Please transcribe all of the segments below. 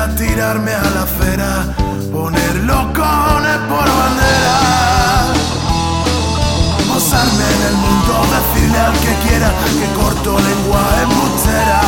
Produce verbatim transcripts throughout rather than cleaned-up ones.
tirarme a la acera, poner los cojones por bandera, posarme en el mundo, decirle al que quiera que corto lengua embustera.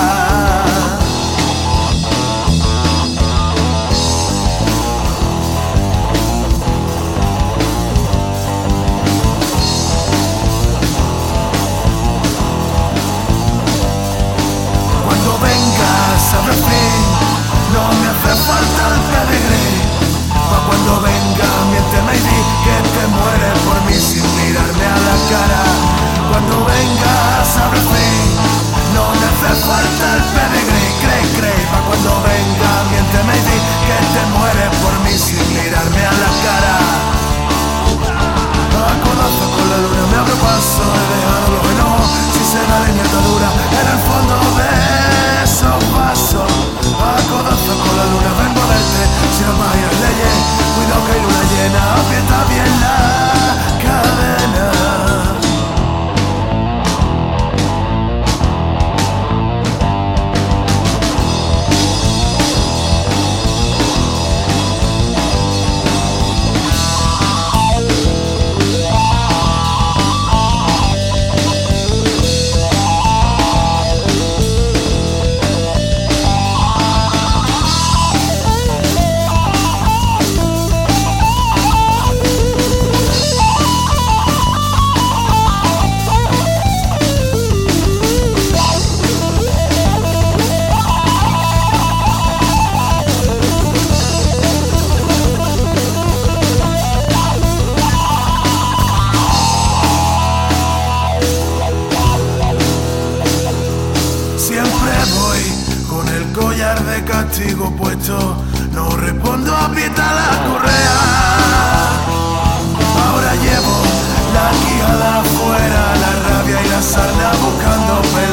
Sabrá fin, no me hace falta el pedigrí. Pa' cuando venga, miénteme y di que te mueres por mí sin mirarme a la cara. Cuando venga, sabrá fin, no me hace falta el pedigrí. Cree, cree, pa' cuando venga, miénteme y di que te mueres por mí sin mirarme a la cara. A codazo con la luna me abro paso, he dejado lo que no, si se da leña dura en el fondo de esos vasos. A codazo con la luna vengo a verte, si no vayas leyes, cuidado que hay luna llena, aprieta bien la cadena. De castigo puesto, no respondo, aprieta la correa. Ahora llevo la quijada afuera, la rabia y la sarna buscando pelea.